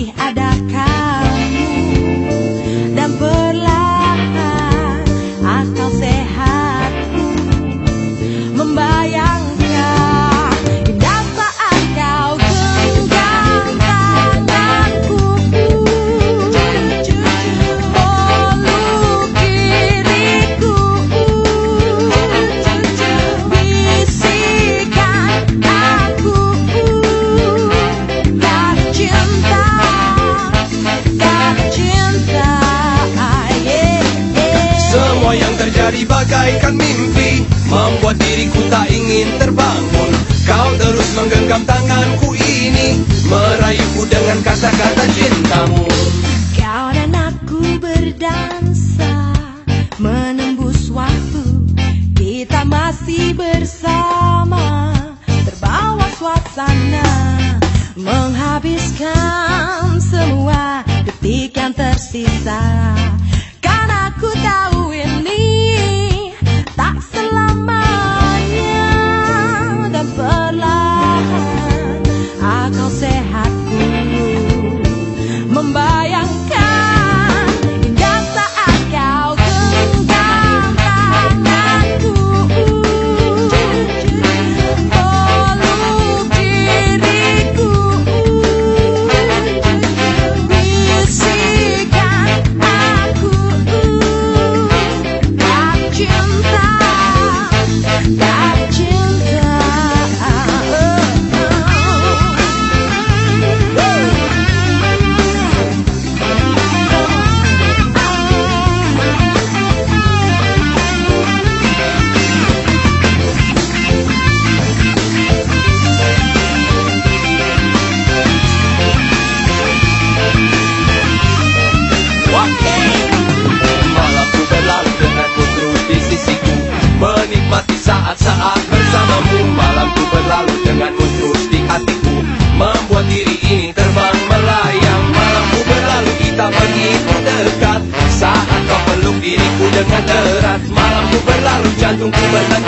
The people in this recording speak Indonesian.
ini ada kamu, dan perlahan akal sehatku membayangkan indah saat kau genggam tanganku, peluk diriku, bisikan aku tak cinta, Semua yang terjadi bagaikan mimpi, membuat diriku tak ingin terbangun. Kau terus menggenggam tanganku ini, merayuku dengan kata-kata cintamu. Kau dan aku berdansa, menembus waktu, kita masih bersama, terbawa suasana, menghabiskan semua detik yang tersisa. Kan aku tahu ini tak selamanya, dan perlahan akal sehatku membayangkan indah saat kau genggam tanganku, peluk diriku, bisikan aku tak cinta, tak cinta. Malamku berlalu denganmu terus di sisiku, menikmati saat-saat bersamamu. Malamku berlalu denganmu terus di hatiku, membuat diri ini terbang melayang. Malamku berlalu kita pergi mendekat, saat kau peluk diriku dengan erat. Malamku berlalu jantungku berdetak.